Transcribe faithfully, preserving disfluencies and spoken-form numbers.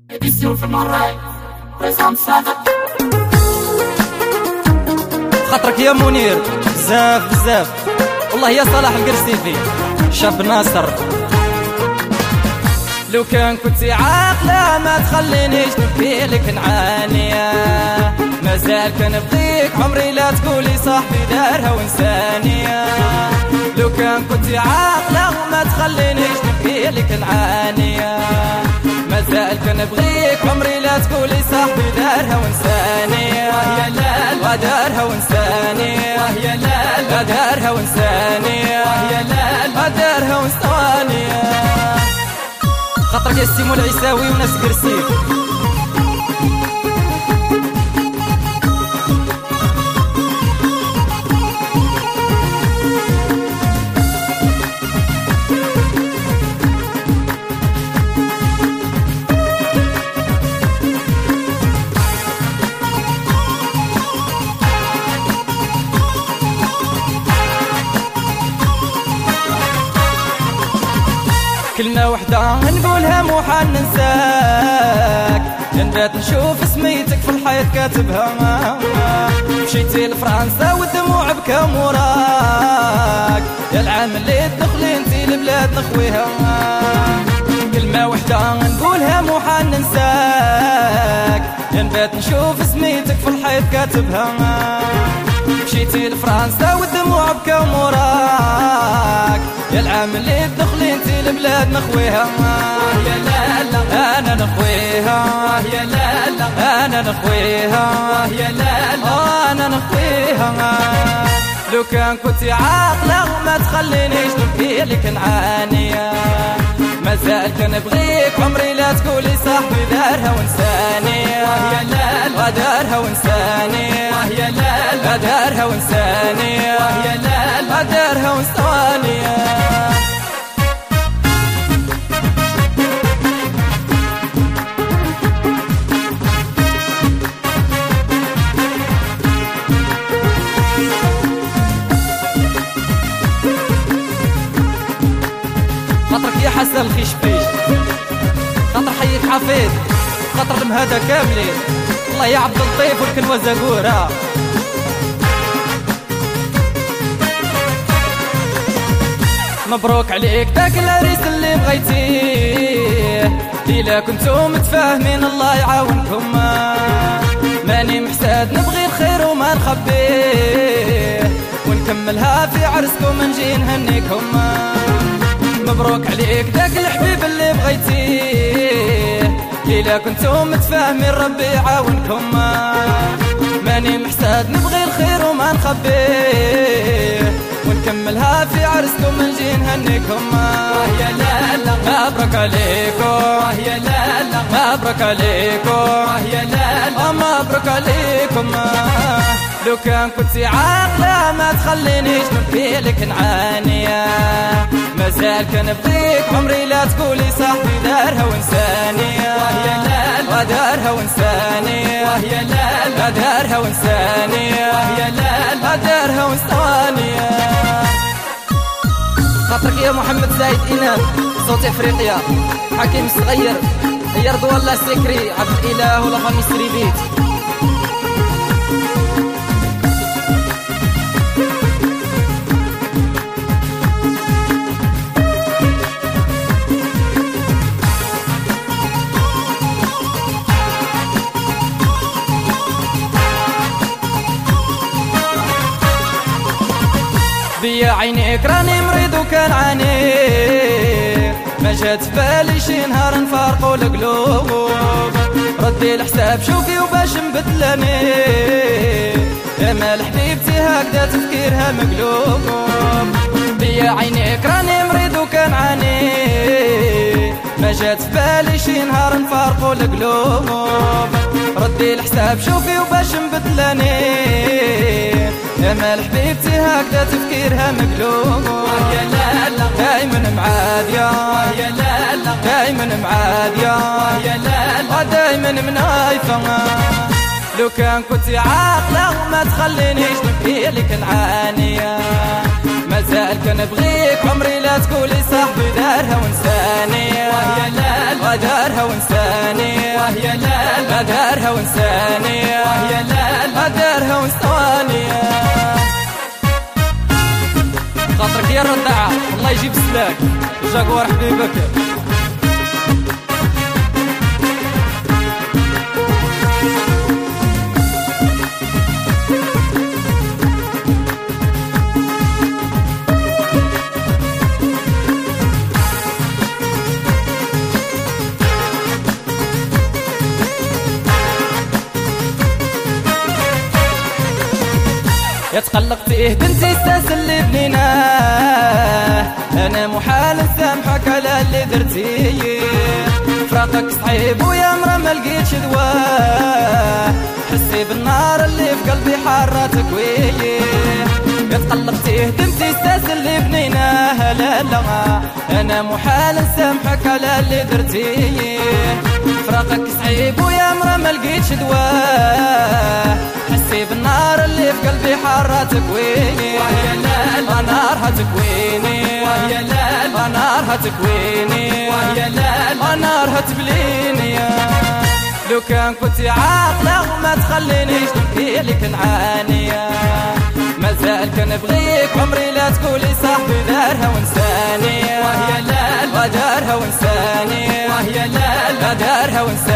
خاطرك يا منير بزاف بزاف والله يا صلاح القرسيفي شاب ناصر. لو كان كنتي عاقلة ما تخلينيش نبكي لك نعانية، مازال كنبغيك عمري لا تقولي صاحبي دارها وانسانية. لو كان كنتي عاقلة ما تخلينيش نبكي لك نعانية، مازال كنبغيك عمري لا تقولي صاحبي دارها وانسانية. يا لال ودارها وانسانية، يا لال ودارها وانسانية، يا لال ودارها وانسانية. خاطرك يا سيمو العيساوي وناس قرسيف. كلمة وحدة نقولها مو حال ننساك، نبات نشوف سميتك في الحيط كاتبها. مشيتي لفرنسا والدموع بكا موراك، يا العام اللي تدخلي انتي لبلاد نخويها. كلمة وحدة نقولها مو حال ننساك، نبات نشوف سميتك في الحيط كاتبها. مشيتي لفرنسا والدموع بكا موراك، يا العام اللي تدخلي انتي لبلاد نخويها. يا لالا انا نخويها، يا لالا انا نخويها، يا لالا انا نخويها. لو كان كنتي عاقلة ما تخلينيش نبكي لك نعانية، مازال كنبغيك عمري لا تقولي صاحبي دارها وانسانية. يا لالا ودارها وانسانية، يا لالا ودارها وانسانية، يا لالا ودارها وانسانية. خاطرك يا حسن الخشبيش، خاطر حيك حفيظ، خاطر المهادة كاملين، الله يا عبد اللطيف والكنوة زقورة. مبروك عليك داك العريس اللي بغيتيه، إلا كنتو متفاهمين الله يعاونكم. ماني محساد نبغي الخير وما نخبيه، ونكملها في عرسكم نجي نهنيكم. مبروك عليك داك الحبيب اللي بغيتيه، إلا كنتو متفاهمين ربي يعاونكم. ماني محساد نبغي الخير وما نخبيه، ونكملها في عرسكم نجي نهنيكم. يا لالا مبروك عليكم، يا لالا مبروك عليكم، يا لالا مبروك عليكم. لو كان كنتي عاقلة ما تخلينيش نبكي لك نعانية، مازال كنبغيك عمري لا تقولي صاحبي دارها وانسانية. يا لالا ودارها وانسانية، يا لالا ودارها وانسانية، يا لالا ودارها وانسانية. خاطرك يا محمد زايد إنام صوت افريقيا، حكيم الصغير، يا رضوان الله سكري، عبد الاله ولا خميس ريبيت. بيا عينيك راني مريض وكنعاني، ما جات في بالي شي نهار نفارقو القلوب. ردي الحساب شوفي وباش نبدلاني، امال حبيبتي هكذا تفكيرها مقلوب. بيا عينيك راني مريض وكنعاني، ما جات في بالي شي نهار نفارقو القلوب. ردي الحساب شوفي وباش نبدلاني، امال حبيبتي هكذا تفكيرها مقلوب. يا لالا دايما معادية، يا لالا دايما معادية، يا لالا دايما منايفة. لو كان كنتي عاقلة ما تخلينيش نبكي لك نعانية، مازال كنبغيك عمري لا تقولي صاحبي دارها وانسانية. يا لالا ودارها ونساني وهي لا ما دارها ونساني وهي لا ما دارها ونسواني خاطرك يا الردعة الله يجيب السلاك جاكوار حبيبك يا تقلقتيه بنتي استسل بنيناه انا محال نسامحك على اللي درتيه فراقك صعيب ويا مرا ما لقيتش دواه حسي بالنار اللي في قلبي حارة تكويه يا تقلقتيه بنتي استسل بنيناه لا لا انا محال نسامحك على اللي درتيه فراقك صعيب ويا مرا ما لقيتش دواه حسي بالنار اللي في قلبي حارة تكويني وهي لا نارها تكويني وهي لا نارها تكويني وهي لا نارها تبليني لو كان كنت عاقلة ما تخلينيش نبكي لك نعاني مازال كنبغيك عمري لا تقولي صاحبي دارها ونساني وهي لا دارها ونساني وهي لا دارها ونساني